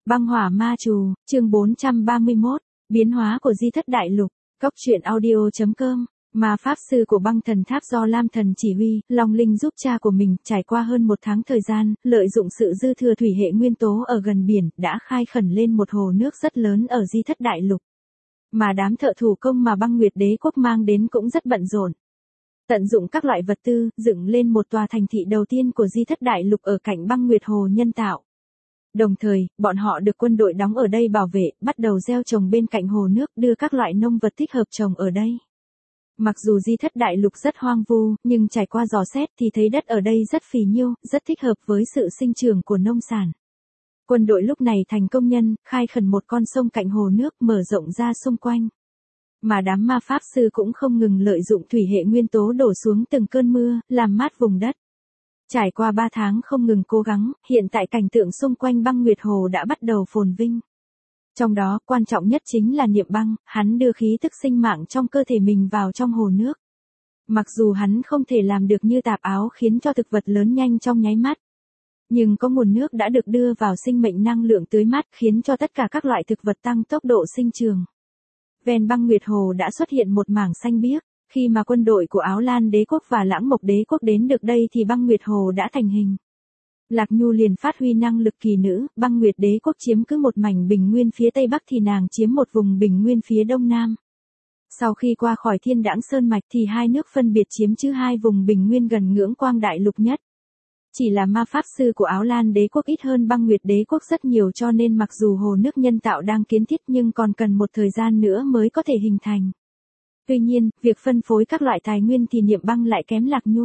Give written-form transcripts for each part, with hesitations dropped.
Băng hỏa ma trù, chương 431, biến hóa của di thất đại lục, Cốc truyện audio.com, ma pháp sư của băng thần tháp do Lam Thần chỉ huy, Long Linh giúp cha của mình, trải qua hơn một tháng thời gian, lợi dụng sự dư thừa thủy hệ nguyên tố ở gần biển, đã khai khẩn lên một hồ nước rất lớn ở di thất đại lục. Mà đám thợ thủ công mà băng nguyệt đế quốc mang đến cũng rất bận rộn. Tận dụng các loại vật tư, dựng lên một tòa thành thị đầu tiên của di thất đại lục ở cạnh băng nguyệt hồ nhân tạo. Đồng thời, bọn họ được quân đội đóng ở đây bảo vệ, bắt đầu gieo trồng bên cạnh hồ nước, đưa các loại nông vật thích hợp trồng ở đây. Mặc dù di thất đại lục rất hoang vu, nhưng trải qua dò xét thì thấy đất ở đây rất phì nhiêu, rất thích hợp với sự sinh trưởng của nông sản. Quân đội lúc này thành công nhân, khai khẩn một con sông cạnh hồ nước, mở rộng ra xung quanh. Mà đám ma pháp sư cũng không ngừng lợi dụng thủy hệ nguyên tố đổ xuống từng cơn mưa, làm mát vùng đất. Trải qua 3 tháng không ngừng cố gắng, hiện tại cảnh tượng xung quanh băng nguyệt hồ đã bắt đầu phồn vinh. Trong đó, quan trọng nhất chính là Niệm Băng, hắn đưa khí tức sinh mạng trong cơ thể mình vào trong hồ nước. Mặc dù hắn không thể làm được như tạp áo khiến cho thực vật lớn nhanh trong nháy mắt. Nhưng có nguồn nước đã được đưa vào sinh mệnh năng lượng tưới mát khiến cho tất cả các loại thực vật tăng tốc độ sinh trường. Ven băng nguyệt hồ đã xuất hiện một mảng xanh biếc. Khi mà quân đội của Áo Lan đế quốc và Lãng Mộc đế quốc đến được đây thì băng nguyệt hồ đã thành hình. Lạc Nhu liền phát huy năng lực kỳ nữ, băng nguyệt đế quốc chiếm cứ một mảnh bình nguyên phía tây bắc thì nàng chiếm một vùng bình nguyên phía đông nam. Sau khi qua khỏi Thiên Đãng Sơn Mạch thì hai nước phân biệt chiếm chứ hai vùng bình nguyên gần ngưỡng quang đại lục nhất. Chỉ là ma pháp sư của Áo Lan đế quốc ít hơn băng nguyệt đế quốc rất nhiều, cho nên mặc dù hồ nước nhân tạo đang kiến thiết nhưng còn cần một thời gian nữa mới có thể hình thành. Tuy nhiên, việc phân phối các loại tài nguyên thì Niệm Băng lại kém Lạc Nhu.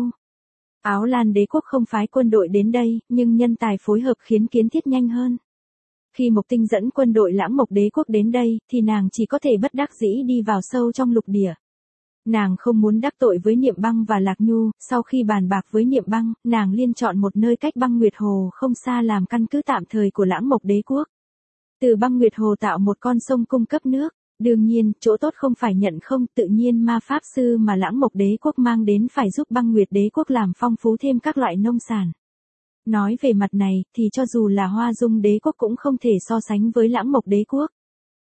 Áo Lan đế quốc không phái quân đội đến đây, nhưng nhân tài phối hợp khiến kiến thiết nhanh hơn. Khi Mộc Tinh dẫn quân đội Lãng Mộc đế quốc đến đây, thì nàng chỉ có thể bất đắc dĩ đi vào sâu trong lục địa. Nàng không muốn đắc tội với Niệm Băng và Lạc Nhu, sau khi bàn bạc với Niệm Băng, nàng liên chọn một nơi cách băng nguyệt hồ không xa làm căn cứ tạm thời của Lãng Mộc đế quốc. Từ băng nguyệt hồ tạo một con sông cung cấp nước. Đương nhiên, chỗ tốt không phải nhận không, tự nhiên ma pháp sư mà Lãng Mộc đế quốc mang đến phải giúp băng nguyệt đế quốc làm phong phú thêm các loại nông sản. Nói về mặt này, thì cho dù là Hoa Dung đế quốc cũng không thể so sánh với Lãng Mộc đế quốc.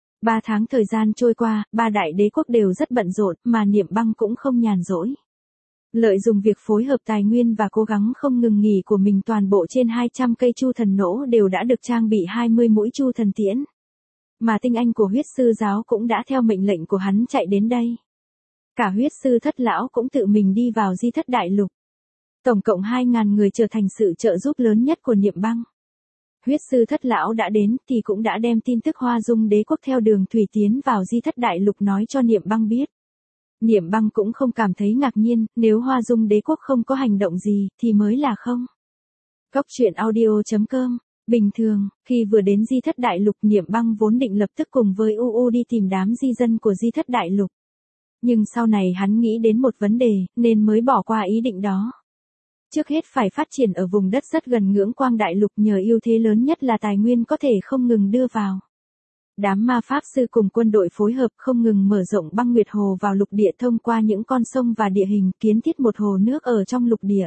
3 tháng thời gian trôi qua, ba đại đế quốc đều rất bận rộn, mà Niệm Băng cũng không nhàn rỗi. Lợi dụng việc phối hợp tài nguyên và cố gắng không ngừng nghỉ của mình, toàn bộ trên 200 cây chu thần nỗ đều đã được trang bị 20 mũi chu thần tiễn. Mà tinh anh của huyết sư giáo cũng đã theo mệnh lệnh của hắn chạy đến đây. Cả huyết sư thất lão cũng tự mình đi vào di thất đại lục. Tổng cộng 2.000 người trở thành sự trợ giúp lớn nhất của Niệm Băng. Huyết sư thất lão đã đến thì cũng đã đem tin tức Hoa Dung đế quốc theo đường thủy tiến vào di thất đại lục nói cho Niệm Băng biết. Niệm Băng cũng không cảm thấy ngạc nhiên, nếu Hoa Dung đế quốc không có hành động gì thì mới là không. Cốc truyện audio.com. Bình thường, khi vừa đến di thất đại lục, Niệm Băng vốn định lập tức cùng với UU đi tìm đám di dân của di thất đại lục. Nhưng sau này hắn nghĩ đến một vấn đề, nên mới bỏ qua ý định đó. Trước hết phải phát triển ở vùng đất rất gần ngưỡng quang đại lục, nhờ ưu thế lớn nhất là tài nguyên có thể không ngừng đưa vào. Đám ma pháp sư cùng quân đội phối hợp không ngừng mở rộng băng nguyệt hồ vào lục địa thông qua những con sông và địa hình, kiến thiết một hồ nước ở trong lục địa.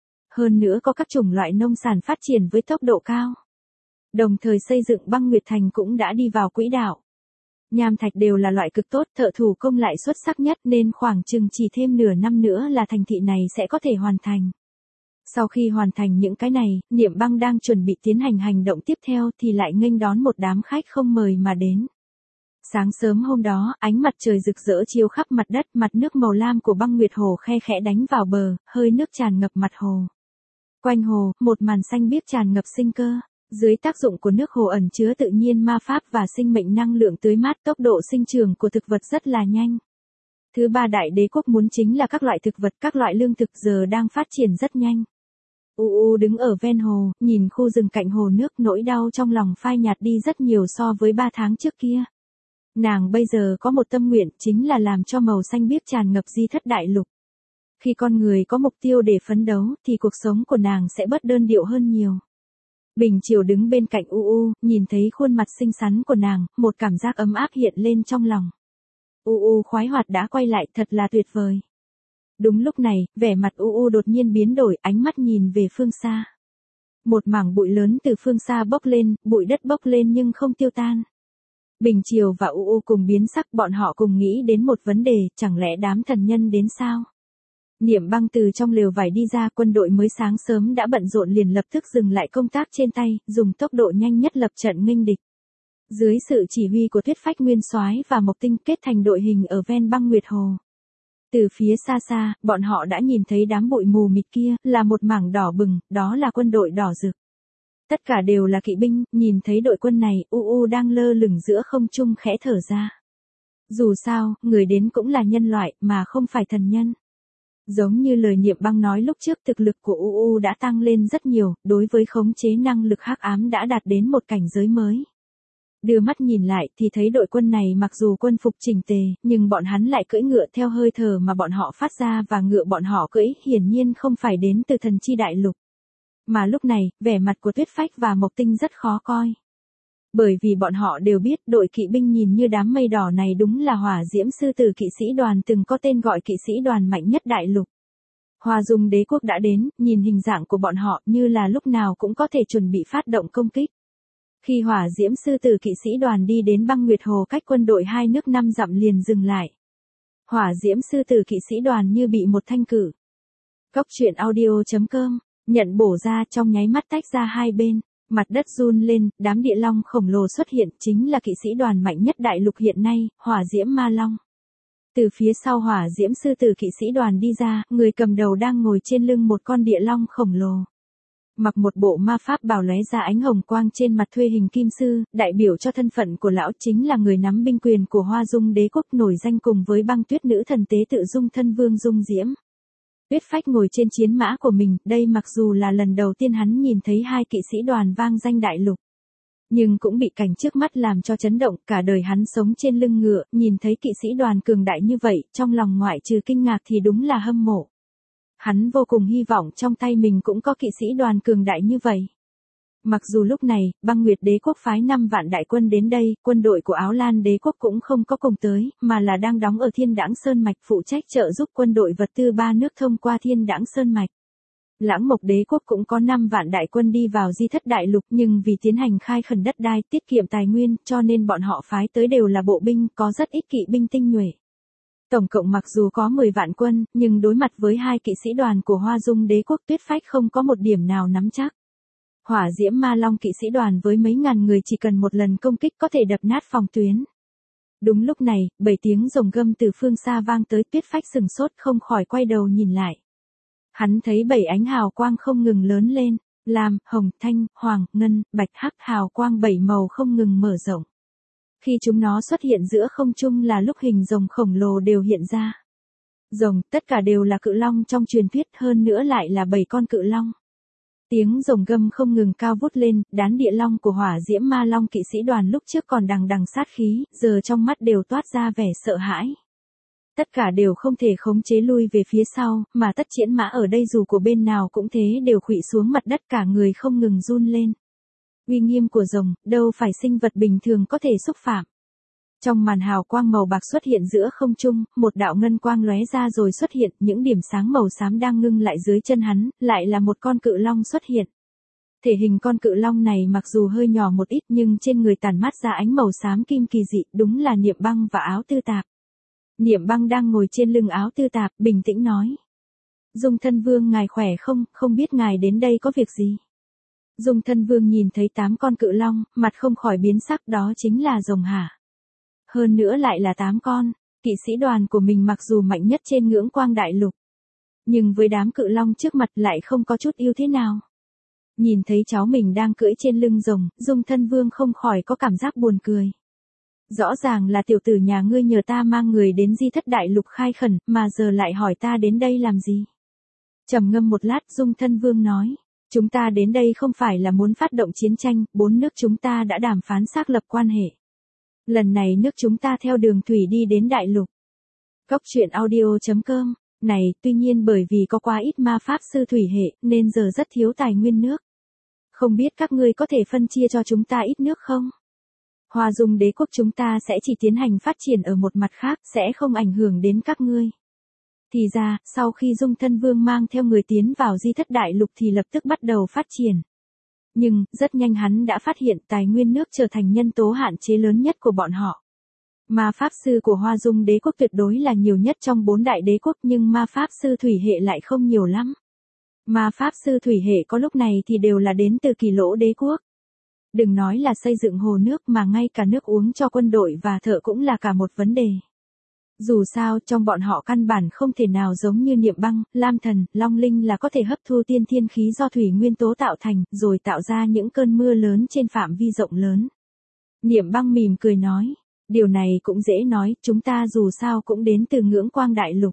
Hơn nữa có các chủng loại nông sản phát triển với tốc độ cao. Đồng thời xây dựng băng nguyệt thành cũng đã đi vào quỹ đạo. Nham thạch đều là loại cực tốt, thợ thủ công lại xuất sắc nhất, nên khoảng chừng chỉ thêm nửa năm nữa là thành thị này sẽ có thể hoàn thành. Sau khi hoàn thành những cái này, Niệm Băng đang chuẩn bị tiến hành hành động tiếp theo thì lại nghênh đón một đám khách không mời mà đến. Sáng sớm hôm đó, ánh mặt trời rực rỡ chiếu khắp mặt đất, mặt nước màu lam của băng nguyệt hồ khe khẽ đánh vào bờ, hơi nước tràn ngập mặt hồ. Quanh hồ, một màn xanh biếc tràn ngập sinh cơ. Dưới tác dụng của nước hồ ẩn chứa tự nhiên ma pháp và sinh mệnh năng lượng tưới mát, tốc độ sinh trưởng của thực vật rất là nhanh. Thứ ba đại đế quốc muốn chính là các loại thực vật, các loại lương thực giờ đang phát triển rất nhanh. UU đứng ở ven hồ, nhìn khu rừng cạnh hồ nước, nỗi đau trong lòng phai nhạt đi rất nhiều so với 3 tháng trước kia. Nàng bây giờ có một tâm nguyện, chính là làm cho màu xanh biếc tràn ngập di thất đại lục. Khi con người có mục tiêu để phấn đấu, thì cuộc sống của nàng sẽ bớt đơn điệu hơn nhiều. Bình Triều đứng bên cạnh UU, nhìn thấy khuôn mặt xinh xắn của nàng, một cảm giác ấm áp hiện lên trong lòng. UU khoái hoạt đã quay lại, thật là tuyệt vời. Đúng lúc này, vẻ mặt UU đột nhiên biến đổi, ánh mắt nhìn về phương xa. Một mảng bụi lớn từ phương xa bốc lên, bụi đất bốc lên nhưng không tiêu tan. Bình Triều và UU cùng biến sắc, bọn họ cùng nghĩ đến một vấn đề, chẳng lẽ đám thần nhân đến sao? Niệm Băng từ trong lều vải đi ra, quân đội mới sáng sớm đã bận rộn liền lập tức dừng lại công tác trên tay, dùng tốc độ nhanh nhất lập trận nghênh địch. Dưới sự chỉ huy của Tuyết Phách Nguyên Soái và Mộc Tinh kết thành đội hình ở ven băng Nguyệt Hồ. Từ phía xa xa, bọn họ đã nhìn thấy đám bụi mù mịt kia, là một mảng đỏ bừng, đó là quân đội đỏ rực. Tất cả đều là kỵ binh, nhìn thấy đội quân này, UU đang lơ lửng giữa không trung khẽ thở ra. Dù sao, người đến cũng là nhân loại, mà không phải thần nhân. Giống như lời Niệm Băng nói lúc trước, thực lực của UU đã tăng lên rất nhiều, đối với khống chế năng lực hắc ám đã đạt đến một cảnh giới mới. Đưa mắt nhìn lại thì thấy đội quân này mặc dù quân phục chỉnh tề, nhưng bọn hắn lại cưỡi ngựa theo hơi thở mà bọn họ phát ra, và ngựa bọn họ cưỡi hiển nhiên không phải đến từ thần chi đại lục. Mà lúc này, vẻ mặt của Tuyết Phách và Mộc Tinh rất khó coi. Bởi vì bọn họ đều biết đội kỵ binh nhìn như đám mây đỏ này đúng là Hỏa Diễm Sư Tử kỵ sĩ đoàn từng có tên gọi kỵ sĩ đoàn mạnh nhất đại lục. Hoa Dung đế quốc đã đến, nhìn hình dạng của bọn họ như là lúc nào cũng có thể chuẩn bị phát động công kích. Khi Hỏa Diễm Sư Tử kỵ sĩ đoàn đi đến băng Nguyệt Hồ cách quân đội hai nước 5 dặm liền dừng lại. Hỏa Diễm Sư Tử kỵ sĩ đoàn như bị một thanh cử. Cốc truyện audio.com, nhận bổ ra trong nháy mắt tách ra hai bên, mặt đất run lên, đám địa long khổng lồ xuất hiện, chính là kỵ sĩ đoàn mạnh nhất đại lục hiện nay, Hỏa Diễm Ma Long. Từ phía sau Hỏa Diễm Sư Tử kỵ sĩ đoàn đi ra, người cầm đầu đang ngồi trên lưng một con địa long khổng lồ. Mặc một bộ ma pháp bào lóe ra ánh hồng quang, trên mặt thuê hình kim sư, đại biểu cho thân phận của lão chính là người nắm binh quyền của Hoa Dung đế quốc, nổi danh cùng với Băng Tuyết nữ thần tế tự Dung thân vương Dung Diễm. Tuyết Phách ngồi trên chiến mã của mình, đây mặc dù là lần đầu tiên hắn nhìn thấy hai kỵ sĩ đoàn vang danh đại lục. Nhưng cũng bị cảnh trước mắt làm cho chấn động, cả đời hắn sống trên lưng ngựa, nhìn thấy kỵ sĩ đoàn cường đại như vậy, trong lòng ngoại trừ kinh ngạc thì đúng là hâm mộ. Hắn vô cùng hy vọng trong tay mình cũng có kỵ sĩ đoàn cường đại như vậy. Mặc dù lúc này, Băng Nguyệt đế quốc phái 5 vạn đại quân đến đây, quân đội của Áo Lan đế quốc cũng không có cùng tới, mà là đang đóng ở Thiên Đãng Sơn Mạch phụ trách trợ giúp quân đội vật tư ba nước thông qua Thiên Đãng Sơn Mạch. Lãng Mộc đế quốc cũng có 5 vạn đại quân đi vào Di Thất đại lục, nhưng vì tiến hành khai khẩn đất đai, tiết kiệm tài nguyên, cho nên bọn họ phái tới đều là bộ binh, có rất ít kỵ binh tinh nhuệ. Tổng cộng mặc dù có 10 vạn quân, nhưng đối mặt với hai kỵ sĩ đoàn của Hoa Dung đế quốc, Tuyết Phách không có một điểm nào nắm chắc. Hỏa Diễm Ma Long kỵ sĩ đoàn với mấy ngàn người chỉ cần một lần công kích có thể đập nát phòng tuyến. Đúng lúc này, 7 tiếng rồng gầm từ phương xa vang tới, Tuyết Phách sừng sốt không khỏi quay đầu nhìn lại. Hắn thấy 7 ánh hào quang không ngừng lớn lên, lam, hồng, thanh, hoàng, ngân, bạch, hắc, hào quang 7 màu không ngừng mở rộng. Khi chúng nó xuất hiện giữa không trung là lúc hình rồng khổng lồ đều hiện ra. Rồng, tất cả đều là cự long trong truyền thuyết, hơn nữa lại là 7 con cự long. Tiếng rồng gầm không ngừng cao vút lên, đám địa long của Hỏa Diễm Ma Long kỵ sĩ đoàn lúc trước còn đằng đằng sát khí, giờ trong mắt đều toát ra vẻ sợ hãi. Tất cả đều không thể khống chế lui về phía sau, mà tất chiến mã ở đây dù của bên nào cũng thế đều khuỵu xuống mặt đất, cả người không ngừng run lên. Uy nghiêm của rồng, đâu phải sinh vật bình thường có thể xúc phạm. Trong màn hào quang màu bạc xuất hiện giữa không trung, một đạo ngân quang lóe ra rồi xuất hiện, những điểm sáng màu xám đang ngưng lại dưới chân hắn, lại là một con cự long xuất hiện. Thể hình con cự long này mặc dù hơi nhỏ một ít nhưng trên người tản mát ra ánh màu xám kim kỳ dị, đúng là Niệm Băng và Áo Tư Tạp. Niệm Băng đang ngồi trên lưng Áo Tư Tạp, bình tĩnh nói. Dung thân vương ngài khỏe không, không biết ngài đến đây có việc gì? Dung thân vương nhìn thấy 8 con cự long, mặt không khỏi biến sắc, đó chính là rồng hả? Hơn nữa lại là 8 con, kỵ sĩ đoàn của mình mặc dù mạnh nhất trên ngưỡng quang đại lục. Nhưng với đám cự long trước mặt lại không có chút ưu thế nào. Nhìn thấy cháu mình đang cưỡi trên lưng rồng, Dung thân vương không khỏi có cảm giác buồn cười. Rõ ràng là tiểu tử nhà ngươi nhờ ta mang người đến Di Thất đại lục khai khẩn, mà giờ lại hỏi ta đến đây làm gì? Trầm ngâm một lát, Dung thân vương nói. Chúng ta đến đây không phải là muốn phát động chiến tranh, 4 nước chúng ta đã đàm phán xác lập quan hệ. Lần này nước chúng ta theo đường thủy đi đến đại lục. Cốc truyện audio.com, này, tuy nhiên bởi vì có quá ít ma pháp sư thủy hệ, nên giờ rất thiếu tài nguyên nước. Không biết các ngươi có thể phân chia cho chúng ta ít nước không? Hoa Dung đế quốc chúng ta sẽ chỉ tiến hành phát triển ở một mặt khác, sẽ không ảnh hưởng đến các ngươi. Thì ra, sau khi Dung thân vương mang theo người tiến vào Di Thất đại lục thì lập tức bắt đầu phát triển. Nhưng, rất nhanh hắn đã phát hiện tài nguyên nước trở thành nhân tố hạn chế lớn nhất của bọn họ. Ma pháp sư của Hoa Dung đế quốc tuyệt đối là nhiều nhất trong 4 đại đế quốc, nhưng ma pháp sư thủy hệ lại không nhiều lắm. Ma pháp sư thủy hệ có lúc này thì đều là đến từ Kỳ Lỗ đế quốc. Đừng nói là xây dựng hồ nước mà ngay cả nước uống cho quân đội và thợ cũng là cả một vấn đề. Dù sao trong bọn họ căn bản không thể nào giống như Niệm Băng, Lam Thần, Long Linh là có thể hấp thu tiên thiên khí do thủy nguyên tố tạo thành, rồi tạo ra những cơn mưa lớn trên phạm vi rộng lớn. Niệm Băng mỉm cười nói, điều này cũng dễ nói, chúng ta dù sao cũng đến từ Ngưỡng Quang Đại Lục.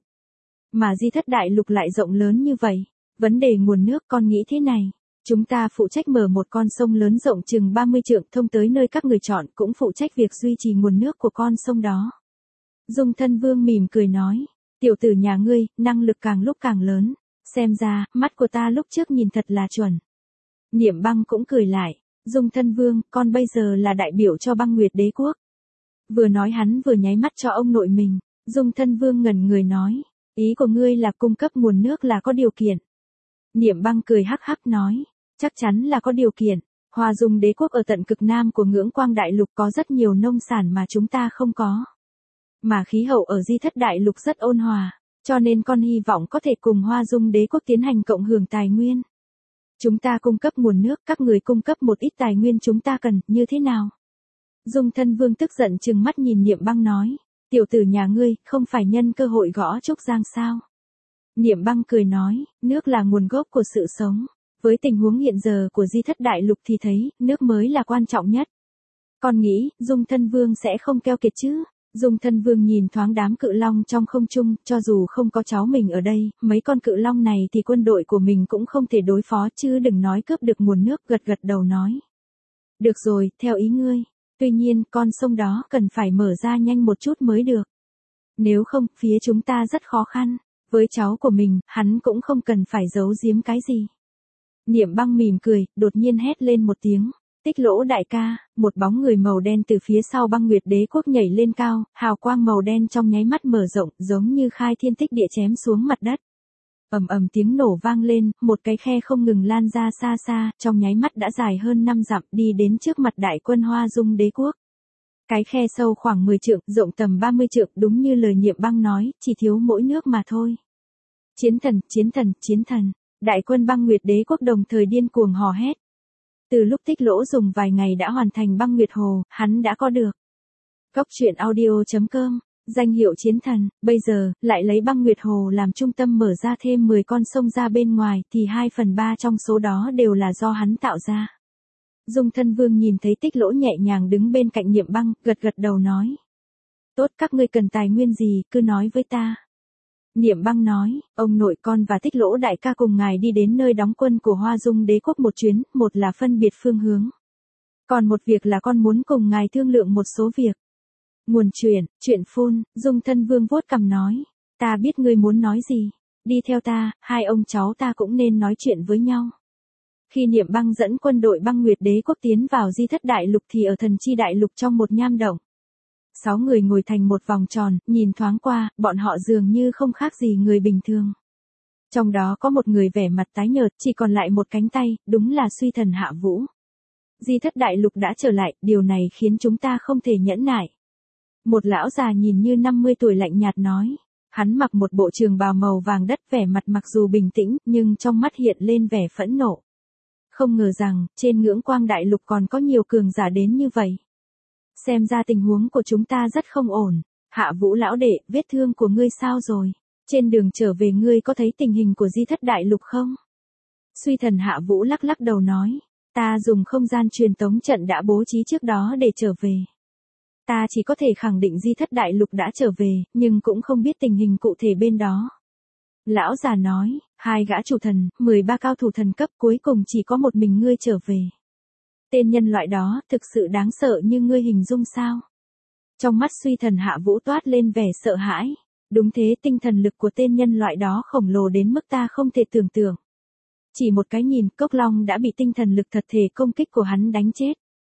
Mà Di Thất Đại Lục lại rộng lớn như vậy. Vấn đề nguồn nước con nghĩ thế này. Chúng ta phụ trách mở một con sông lớn rộng chừng 30 trượng thông tới nơi các người chọn, cũng phụ trách việc duy trì nguồn nước của con sông đó. Dung Thân Vương mỉm cười nói, tiểu tử nhà ngươi, năng lực càng lúc càng lớn, xem ra, mắt của ta lúc trước nhìn thật là chuẩn. Niệm Băng cũng cười lại, Dung Thân Vương, con bây giờ là đại biểu cho Băng Nguyệt đế quốc. Vừa nói hắn vừa nháy mắt cho ông nội mình, Dung Thân Vương ngẩn người nói, ý của ngươi là cung cấp nguồn nước là có điều kiện. Niệm Băng cười hắc hắc nói, chắc chắn là có điều kiện. Hoa Dung đế quốc ở tận cực nam của Ngưỡng Quang Đại Lục có rất nhiều nông sản mà chúng ta không có. Mà khí hậu ở Di Thất Đại Lục rất ôn hòa, cho nên con hy vọng có thể cùng Hoa Dung đế quốc tiến hành cộng hưởng tài nguyên. Chúng ta cung cấp nguồn nước, các người cung cấp một ít tài nguyên chúng ta cần, như thế nào? Dung Thân Vương tức giận trừng mắt nhìn Niệm Băng nói, tiểu tử nhà ngươi, không phải nhân cơ hội gõ Trúc Giang sao? Niệm Băng cười nói, nước là nguồn gốc của sự sống. Với tình huống hiện giờ của Di Thất Đại Lục thì thấy, nước mới là quan trọng nhất. Con nghĩ, Dung Thân Vương sẽ không keo kiệt chứ? Dung Thân Vương nhìn thoáng đám cự long trong không trung, cho dù không có cháu mình ở đây, mấy con cự long này thì quân đội của mình cũng không thể đối phó chứ đừng nói cướp được nguồn nước, gật gật đầu nói. Được rồi, theo ý ngươi. Tuy nhiên, con sông đó cần phải mở ra nhanh một chút mới được. Nếu không, phía chúng ta rất khó khăn. Với cháu của mình, hắn cũng không cần phải giấu giếm cái gì. Niệm Băng mỉm cười, đột nhiên hét lên một tiếng. Tích Lỗ đại ca, một bóng người màu đen từ phía sau Băng Nguyệt đế quốc nhảy lên cao, hào quang màu đen trong nháy mắt mở rộng, giống như khai thiên tích địa chém xuống mặt đất. Ầm ầm tiếng nổ vang lên, một cái khe không ngừng lan ra xa xa, trong nháy mắt đã dài hơn 5 dặm, đi đến trước mặt đại quân Hoa Dung đế quốc. Cái khe sâu khoảng 10 trượng, rộng tầm 30 trượng, đúng như lời Niệm Băng nói, chỉ thiếu mỗi nước mà thôi. Chiến thần, chiến thần, chiến thần. Đại quân Băng Nguyệt đế quốc đồng thời điên cuồng hò hét. Từ lúc Tích Lỗ dùng vài ngày đã hoàn thành Băng Nguyệt Hồ, hắn đã có được. Góc truyện audio.com, danh hiệu chiến thần, bây giờ, lại lấy Băng Nguyệt Hồ làm trung tâm mở ra thêm 10 con sông ra bên ngoài, thì 2/3 trong số đó đều là do hắn tạo ra. Dung Thân Vương nhìn thấy Tích Lỗ nhẹ nhàng đứng bên cạnh Niệm Băng, gật gật đầu nói. Tốt, các ngươi cần tài nguyên gì, cứ nói với ta. Niệm Băng nói, ông nội con và Tích Lỗ đại ca cùng ngài đi đến nơi đóng quân của Hoa Dung đế quốc một chuyến, một là phân biệt phương hướng. Còn một việc là con muốn cùng ngài thương lượng một số việc. Nguồn chuyện phun, Dung Thân Vương vuốt cằm nói, ta biết ngươi muốn nói gì, đi theo ta, hai ông cháu ta cũng nên nói chuyện với nhau. Khi Niệm Băng dẫn quân đội Băng Nguyệt đế quốc tiến vào Di Thất Đại Lục thì ở Thần Chi Đại Lục trong một nham động. 6 người ngồi thành một vòng tròn, nhìn thoáng qua, bọn họ dường như không khác gì người bình thường. Trong đó có một người vẻ mặt tái nhợt, chỉ còn lại một cánh tay, đúng là Suy Thần Hạ Vũ. Di Thất Đại Lục đã trở lại, điều này khiến chúng ta không thể nhẫn nại. Một lão già nhìn như 50 tuổi lạnh nhạt nói. Hắn mặc một bộ trường bào màu vàng đất, vẻ mặt mặc dù bình tĩnh, nhưng trong mắt hiện lên vẻ phẫn nộ. Không ngờ rằng, trên Ngưỡng Quang Đại Lục còn có nhiều cường giả đến như vậy. Xem ra tình huống của chúng ta rất không ổn. Hạ Vũ lão đệ, vết thương của ngươi sao rồi? Trên đường trở về ngươi có thấy tình hình của Di Thất Đại Lục không? Suy Thần Hạ Vũ lắc lắc đầu nói. Ta dùng không gian truyền tống trận đã bố trí trước đó để trở về. Ta chỉ có thể khẳng định Di Thất Đại Lục đã trở về, nhưng cũng không biết tình hình cụ thể bên đó. Lão già nói, 2 gã chủ thần, 13 cao thủ thần cấp, cuối cùng chỉ có một mình ngươi trở về. Tên nhân loại đó, thực sự đáng sợ như ngươi hình dung sao? Trong mắt Suy Thần Hạ Vũ toát lên vẻ sợ hãi. Đúng thế, tinh thần lực của tên nhân loại đó khổng lồ đến mức ta không thể tưởng tượng. Chỉ một cái nhìn, Cốc Long đã bị tinh thần lực thật thể công kích của hắn đánh chết.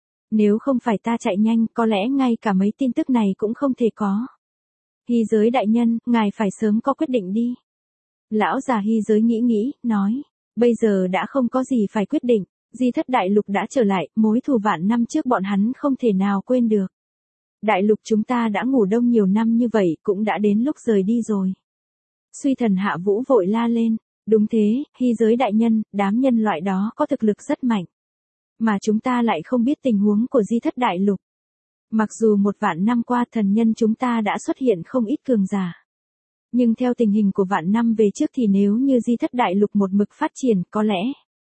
Nếu không phải ta chạy nhanh, có lẽ ngay cả mấy tin tức này cũng không thể có. Hy Giới đại nhân, ngài phải sớm có quyết định đi. Lão già Hy Giới nghĩ, nói, bây giờ đã không có gì phải quyết định. Di Thất Đại Lục đã trở lại, mối thù vạn năm trước bọn hắn không thể nào quên được. Đại lục chúng ta đã ngủ đông nhiều năm như vậy, cũng đã đến lúc rời đi rồi. Suy Thần Hạ Vũ vội la lên, đúng thế, hy giới đại nhân, đám nhân loại đó có thực lực rất mạnh. Mà chúng ta lại không biết tình huống của Di Thất Đại Lục. Mặc dù 1.000 năm qua thần nhân chúng ta đã xuất hiện không ít cường giả. Nhưng theo tình hình của vạn năm về trước thì nếu như Di Thất Đại Lục một mực phát triển, có lẽ.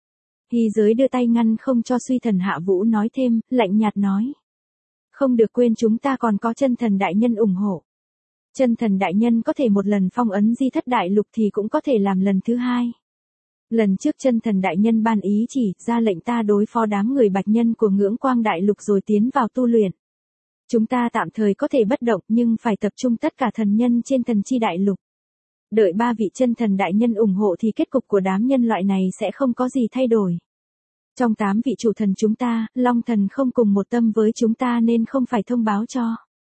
Hy giới đưa tay ngăn không cho Suy Thần Hạ Vũ nói thêm, lạnh nhạt nói. Không được quên chúng ta còn có chân thần đại nhân ủng hộ. Chân thần đại nhân có thể một lần phong ấn Di Thất Đại Lục thì cũng có thể làm lần thứ hai. Lần trước chân thần đại nhân ban ý chỉ ra lệnh ta đối phó đám người bạch nhân của Ngưỡng Quang Đại Lục rồi tiến vào tu luyện. Chúng ta tạm thời có thể bất động nhưng phải tập trung tất cả thần nhân trên thần chi đại lục. Đợi 3 vị chân thần đại nhân ủng hộ thì kết cục của đám nhân loại này sẽ không có gì thay đổi. Trong 8 vị chủ thần chúng ta, Long thần không cùng một tâm với chúng ta nên không phải thông báo cho.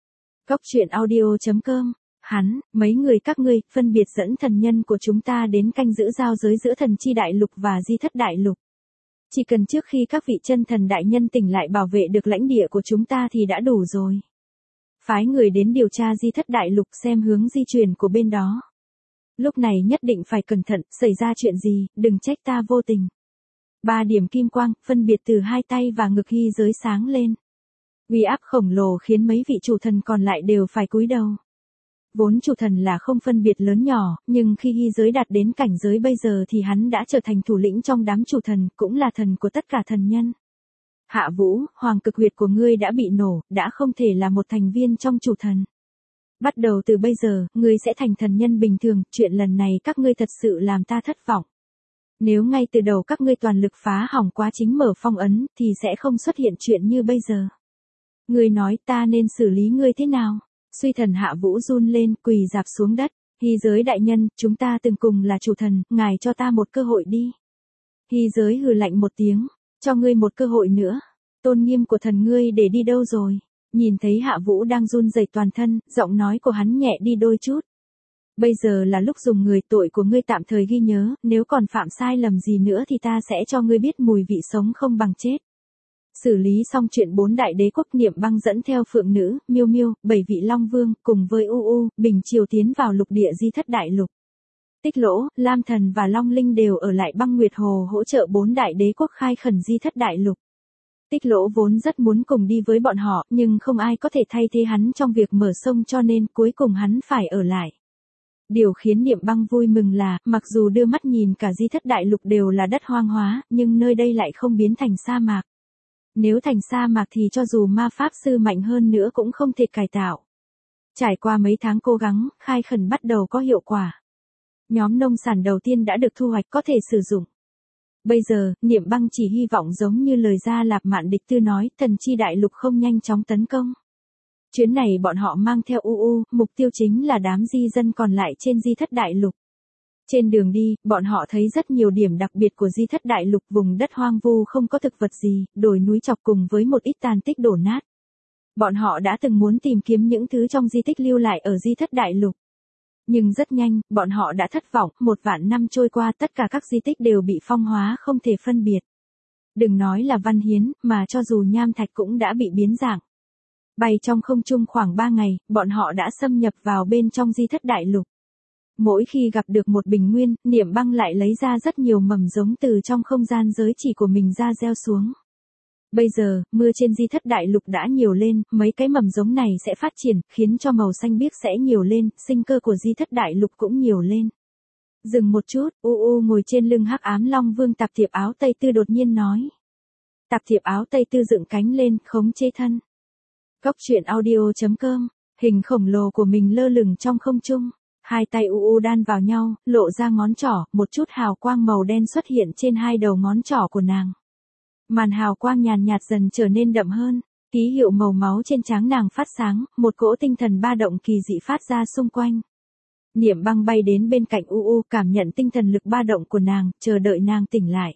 Góc truyện audio.com. Hắn, mấy người các ngươi, phân biệt dẫn thần nhân của chúng ta đến canh giữ giao giới giữa thần chi đại lục và Di Thất Đại Lục. Chỉ cần trước khi các vị chân thần đại nhân tỉnh lại bảo vệ được lãnh địa của chúng ta thì đã đủ rồi. Phái người đến điều tra Di Thất Đại Lục xem hướng di chuyển của bên đó. Lúc này nhất định phải cẩn thận, xảy ra chuyện gì, đừng trách ta vô tình. 3 điểm kim quang, phân biệt từ hai tay và ngực Hy giới sáng lên. Uy áp khổng lồ khiến mấy vị chủ thần còn lại đều phải cúi đầu. Vốn chủ thần là không phân biệt lớn nhỏ, nhưng khi Hy giới đạt đến cảnh giới bây giờ thì hắn đã trở thành thủ lĩnh trong đám chủ thần, cũng là thần của tất cả thần nhân. Hạ Vũ, hoàng cực huyệt của ngươi đã bị nổ, đã không thể là một thành viên trong chủ thần. Bắt đầu từ bây giờ, ngươi sẽ thành thần nhân bình thường, chuyện lần này các ngươi thật sự làm ta thất vọng. Nếu ngay từ đầu các ngươi toàn lực phá hỏng quá chính mở phong ấn, thì sẽ không xuất hiện chuyện như bây giờ. Ngươi nói ta nên xử lý ngươi thế nào? Suy Thần Hạ Vũ run lên, quỳ rạp xuống đất. Hy giới đại nhân, chúng ta từng cùng là chủ thần, ngài cho ta một cơ hội đi. Hy giới hừ lạnh một tiếng, cho ngươi một cơ hội nữa. Tôn nghiêm của thần ngươi để đi đâu rồi? Nhìn thấy Hạ Vũ đang run rẩy toàn thân, giọng nói của hắn nhẹ đi đôi chút. Bây giờ là lúc dùng người, tội của ngươi tạm thời ghi nhớ, nếu còn phạm sai lầm gì nữa thì ta sẽ cho ngươi biết mùi vị sống không bằng chết. Xử lý xong chuyện 4 đại đế quốc, Niệm Băng dẫn theo Phượng Nữ, Miêu Miêu, 7 vị Long Vương, cùng với Bình Triều tiến vào lục địa Di Thất Đại Lục. Tích Lỗ, Lam Thần và Long Linh đều ở lại Băng Nguyệt Hồ hỗ trợ 4 đại đế quốc khai khẩn Di Thất Đại Lục. Tích Lỗ vốn rất muốn cùng đi với bọn họ, nhưng không ai có thể thay thế hắn trong việc mở sông cho nên cuối cùng hắn phải ở lại. Điều khiến Niệm Băng vui mừng là, mặc dù đưa mắt nhìn cả Di Thất Đại Lục đều là đất hoang hóa, nhưng nơi đây lại không biến thành sa mạc. Nếu thành sa mạc thì cho dù ma pháp sư mạnh hơn nữa cũng không thể cải tạo. Trải qua mấy tháng cố gắng, khai khẩn bắt đầu có hiệu quả. Nhóm nông sản đầu tiên đã được thu hoạch có thể sử dụng. Bây giờ, Niệm Băng chỉ hy vọng giống như lời Gia Lạp Mạn Địch Tư nói, thần chi đại lục không nhanh chóng tấn công. Chuyến này bọn họ mang theo mục tiêu chính là đám di dân còn lại trên Di Thất Đại Lục. Trên đường đi, bọn họ thấy rất nhiều điểm đặc biệt của Di Thất Đại Lục, vùng đất hoang vu không có thực vật gì, đồi núi chọc cùng với một ít tàn tích đổ nát. Bọn họ đã từng muốn tìm kiếm những thứ trong di tích lưu lại ở Di Thất Đại Lục. Nhưng rất nhanh, bọn họ đã thất vọng, 1.000 năm trôi qua tất cả các di tích đều bị phong hóa không thể phân biệt. Đừng nói là văn hiến, mà cho dù nham thạch cũng đã bị biến dạng. Bay trong không trung khoảng 3 ngày, bọn họ đã xâm nhập vào bên trong Di Thất Đại Lục. Mỗi khi gặp được một bình nguyên, Niệm Băng lại lấy ra rất nhiều mầm giống từ trong không gian giới chỉ của mình ra gieo xuống. Bây giờ, mưa trên Di Thất Đại Lục đã nhiều lên, mấy cái mầm giống này sẽ phát triển, khiến cho màu xanh biếc sẽ nhiều lên, sinh cơ của Di Thất Đại Lục cũng nhiều lên. Dừng một chút, ngồi trên lưng Hắc Ám Long Vương Tạp Thiệp Áo Tây Tư đột nhiên nói. Tạp Thiệp Áo Tây Tư dựng cánh lên, khống chế thân. Góc truyện audio.com, hình khổng lồ của mình lơ lửng trong không trung. Hai tay đan vào nhau, lộ ra ngón trỏ, một chút hào quang màu đen xuất hiện trên hai đầu ngón trỏ của nàng. Màn hào quang nhàn nhạt dần trở nên đậm hơn, ký hiệu màu máu trên trán nàng phát sáng, một cỗ tinh thần ba động kỳ dị phát ra xung quanh. Niệm Băng bay đến bên cạnh cảm nhận tinh thần lực ba động của nàng, chờ đợi nàng tỉnh lại.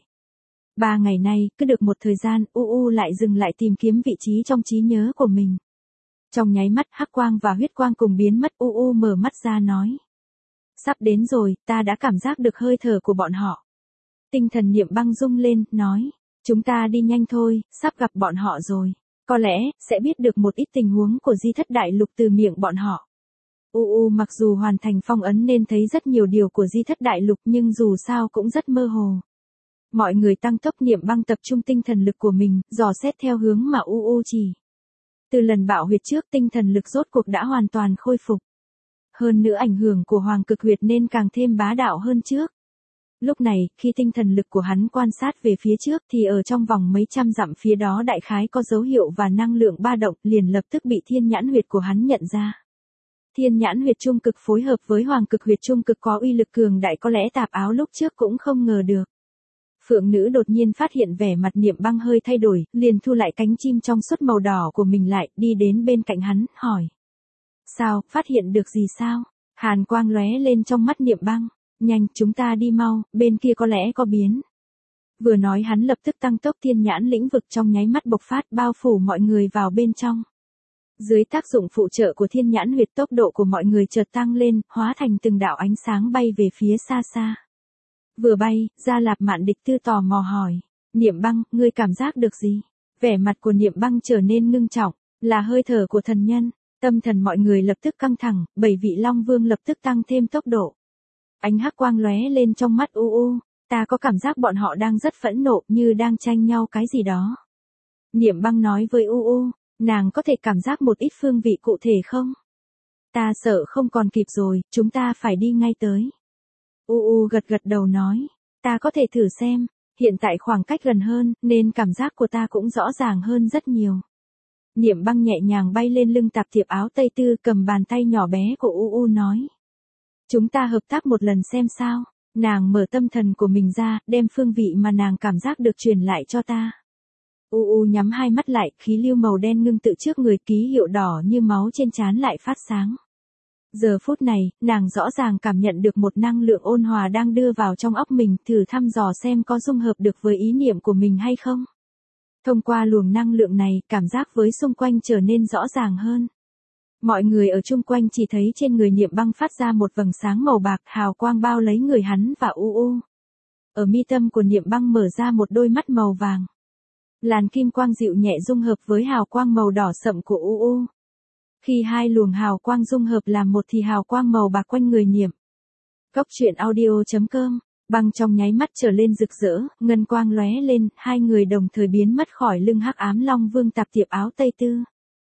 3 ngày nay, cứ được một thời gian, lại dừng lại tìm kiếm vị trí trong trí nhớ của mình. Trong nháy mắt, hắc quang và huyết quang cùng biến mất, mở mắt ra nói. Sắp đến rồi, ta đã cảm giác được hơi thở của bọn họ. Tinh thần Niệm Băng rung lên, nói. Chúng ta đi nhanh thôi, sắp gặp bọn họ rồi. Có lẽ, sẽ biết được một ít tình huống của Di Thất Đại Lục từ miệng bọn họ. Mặc dù hoàn thành phong ấn nên thấy rất nhiều điều của Di Thất Đại Lục nhưng dù sao cũng rất mơ hồ. Mọi người tăng tốc Niệm Băng tập trung tinh thần lực của mình, dò xét theo hướng mà chỉ. Từ lần bạo huyệt trước tinh thần lực rốt cuộc đã hoàn toàn khôi phục. Hơn nữa ảnh hưởng của Hoàng Cực Huyệt nên càng thêm bá đạo hơn trước. Lúc này, khi tinh thần lực của hắn quan sát về phía trước thì ở trong vòng mấy trăm dặm phía đó đại khái có dấu hiệu và năng lượng ba động liền lập tức bị thiên nhãn huyệt của hắn nhận ra. Thiên nhãn huyệt trung cực phối hợp với Hoàng Cực Huyệt trung cực có uy lực cường đại, có lẽ Tạp Áo lúc trước cũng không ngờ được. Phượng nữ đột nhiên phát hiện vẻ mặt Niệm Băng hơi thay đổi, liền thu lại cánh chim trong suốt màu đỏ của mình lại, đi đến bên cạnh hắn, hỏi. Sao, phát hiện được gì sao? Hàn quang lóe lên trong mắt Niệm Băng. Nhanh, chúng ta đi mau, bên kia có lẽ có biến. Vừa nói hắn lập tức tăng tốc thiên nhãn lĩnh vực trong nháy mắt bộc phát bao phủ mọi người vào bên trong. Dưới tác dụng phụ trợ của thiên nhãn huyệt tốc độ của mọi người chợt tăng lên, hóa thành từng đạo ánh sáng bay về phía xa xa. Vừa bay, Gia Lạp Mạn Địch Tư tò mò hỏi. Niệm Băng, ngươi cảm giác được gì? Vẻ mặt của Niệm Băng trở nên ngưng trọng, là hơi thở của thần nhân. Tâm thần mọi người lập tức căng thẳng, 7 vị Long Vương lập tức tăng thêm tốc độ. Ánh hắc quang lóe lên trong mắt ta có cảm giác bọn họ đang rất phẫn nộ như đang tranh nhau cái gì đó. Niệm Băng nói với nàng có thể cảm giác một ít phương vị cụ thể không? Ta sợ không còn kịp rồi, chúng ta phải đi ngay tới. Gật gật đầu nói, ta có thể thử xem, hiện tại khoảng cách gần hơn, nên cảm giác của ta cũng rõ ràng hơn rất nhiều. Niệm Băng nhẹ nhàng bay lên lưng Tạp Thiệp Áo Tây Tư cầm bàn tay nhỏ bé của nói. Chúng ta hợp tác một lần xem sao. Nàng mở tâm thần của mình ra, đem phương vị mà nàng cảm giác được truyền lại cho ta. Nhắm hai mắt lại, khí lưu màu đen ngưng tự trước người, ký hiệu đỏ như máu trên trán lại phát sáng. Giờ phút này, nàng rõ ràng cảm nhận được một năng lượng ôn hòa đang đưa vào trong óc mình, thử thăm dò xem có dung hợp được với ý niệm của mình hay không. Thông qua luồng năng lượng này, cảm giác với xung quanh trở nên rõ ràng hơn. Mọi người ở chung quanh chỉ thấy trên người Niệm Băng phát ra một vầng sáng màu bạc, hào quang bao lấy người hắn và Ở mi tâm của Niệm Băng mở ra một đôi mắt màu vàng. Làn kim quang dịu nhẹ dung hợp với hào quang màu đỏ sậm của Khi hai luồng hào quang dung hợp làm một thì hào quang màu bạc quanh người Niệm. Cốc.audio.com, Băng trong nháy mắt trở lên rực rỡ, ngân quang lóe lên, hai người đồng thời biến mất khỏi lưng hắc ám Long Vương Tạp Thiệp Áo Tây Tư.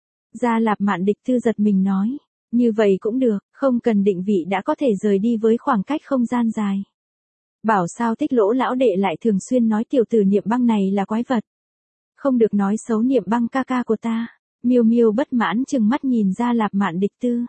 Gia Lạp Mạn Địch Tư giật mình nói, như vậy cũng được, không cần định vị đã có thể rời đi với khoảng cách không gian dài. Bảo sao Tích Lỗ lão đệ lại thường xuyên nói tiểu tử Niệm Băng này là quái vật. Không được nói xấu Niệm Băng ca ca của ta. Miêu Miêu bất mãn trừng mắt nhìn Gia Lạp Mạn Địch Tư.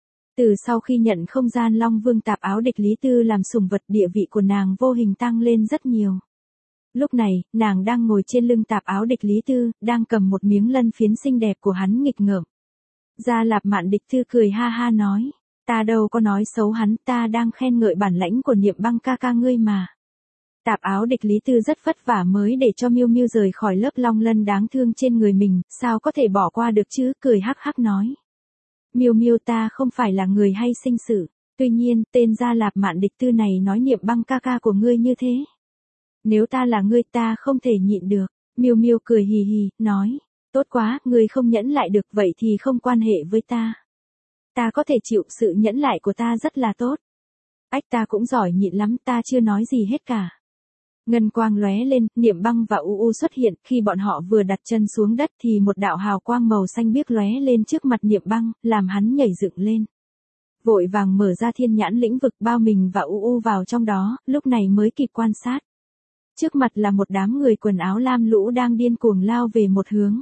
Từ sau khi nhận không gian Long Vương Tạp Áo Địch Lý Tư làm sủng vật, địa vị của nàng vô hình tăng lên rất nhiều. Lúc này, nàng đang ngồi trên lưng Tạp Áo Địch Lý Tư, đang cầm một miếng lân phiến xinh đẹp của hắn nghịch ngợm. Gia Lạp Mạn Địch Tư cười ha ha nói, ta đâu có nói xấu hắn, ta đang khen ngợi bản lãnh của Niệm Băng ca ca ngươi mà. Tạp Áo Địch Lý Tư rất vất vả mới để cho Miêu Miêu rời khỏi lớp long lân đáng thương trên người mình, sao có thể bỏ qua được chứ, cười hắc hắc nói. Miêu Miêu, ta không phải là người hay sinh sự, tuy nhiên, tên Gia Lạp Mạn Địch Tư này nói Niệm Băng ca ca của ngươi như thế. Nếu ta là ngươi ta không thể nhịn được. Miêu Miêu cười hì hì, nói, tốt quá, ngươi không nhẫn lại được, vậy thì không quan hệ với ta. Ta có thể chịu, sự nhẫn lại của ta rất là tốt. Ách, ta cũng giỏi nhịn lắm, ta chưa nói gì hết cả. Ngân quang lóe lên, Niệm Băng và xuất hiện, khi bọn họ vừa đặt chân xuống đất thì một đạo hào quang màu xanh biếc lóe lên trước mặt Niệm Băng, làm hắn nhảy dựng lên. Vội vàng mở ra thiên nhãn lĩnh vực bao mình và vào trong đó, lúc này mới kịp quan sát. Trước mặt là một đám người quần áo lam lũ đang điên cuồng lao về một hướng.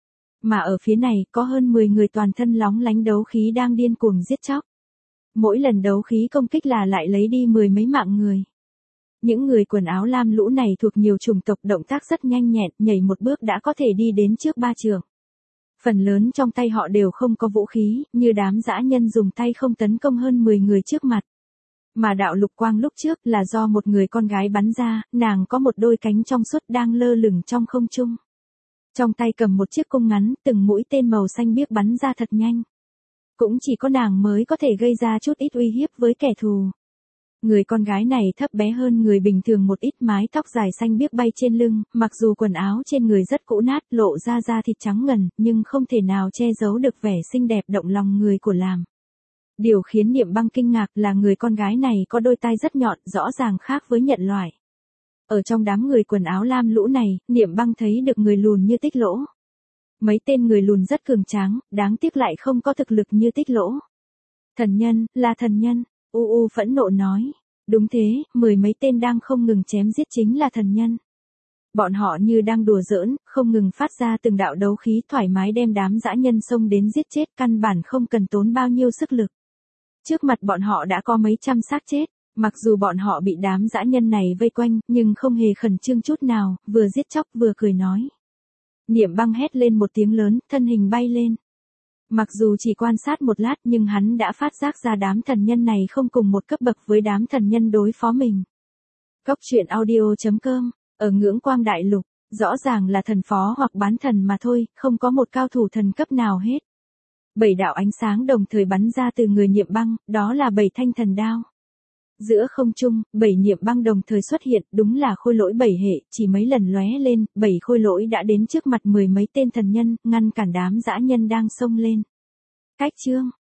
Mà ở phía này có hơn 10 người toàn thân lóng lánh đấu khí đang điên cuồng giết chóc. Mỗi lần đấu khí công kích là lại lấy đi 10 mấy mạng người. Những người quần áo lam lũ này thuộc nhiều chủng tộc, động tác rất nhanh nhẹn, nhảy một bước đã có thể đi đến trước 3 trượng. Phần lớn trong tay họ đều không có vũ khí, như đám dã nhân dùng tay không tấn công hơn 10 người trước mặt. Mà đạo lục quang lúc trước là do một người con gái bắn ra, nàng có một đôi cánh trong suốt đang lơ lửng trong không trung. Trong tay cầm một chiếc cung ngắn, từng mũi tên màu xanh biếc bắn ra thật nhanh. Cũng chỉ có nàng mới có thể gây ra chút ít uy hiếp với kẻ thù. Người con gái này thấp bé hơn người bình thường một ít, mái tóc dài xanh biếc bay trên lưng, mặc dù quần áo trên người rất cũ nát, lộ ra da thịt trắng ngần, nhưng không thể nào che giấu được vẻ xinh đẹp động lòng người của làm. Điều khiến Niệm Băng kinh ngạc là người con gái này có đôi tai rất nhọn, rõ ràng khác với nhân loại. Ở trong đám người quần áo lam lũ này, Niệm Băng thấy được người lùn như Tích Lỗ. Mấy tên người lùn rất cường tráng, đáng tiếc lại không có thực lực như Tích Lỗ. Thần nhân, là thần nhân, U phẫn nộ nói. Đúng thế, 10 mấy tên đang không ngừng chém giết chính là thần nhân. Bọn họ như đang đùa giỡn, không ngừng phát ra từng đạo đấu khí thoải mái đem đám dã nhân xông đến giết chết, căn bản không cần tốn bao nhiêu sức lực. Trước mặt bọn họ đã có mấy trăm xác chết, mặc dù bọn họ bị đám dã nhân này vây quanh, nhưng không hề khẩn trương chút nào, vừa giết chóc vừa cười nói. Niệm Băng hét lên một tiếng lớn, thân hình bay lên. Mặc dù chỉ quan sát một lát nhưng hắn đã phát giác ra đám thần nhân này không cùng một cấp bậc với đám thần nhân đối phó mình. Cốc truyện audio.com, ở Ngưỡng Quang Đại Lục, rõ ràng là thần phó hoặc bán thần mà thôi, không có một cao thủ thần cấp nào hết. 7 đạo ánh sáng đồng thời bắn ra từ người Niệm Băng, đó là 7 thanh thần đao. Giữa không trung, 7 Niệm Băng đồng thời xuất hiện, đúng là khôi lỗi 7 hệ, chỉ mấy lần lóe lên, 7 khôi lỗi đã đến trước mặt 10 mấy tên thần nhân, ngăn cản đám dã nhân đang xông lên. Cách chương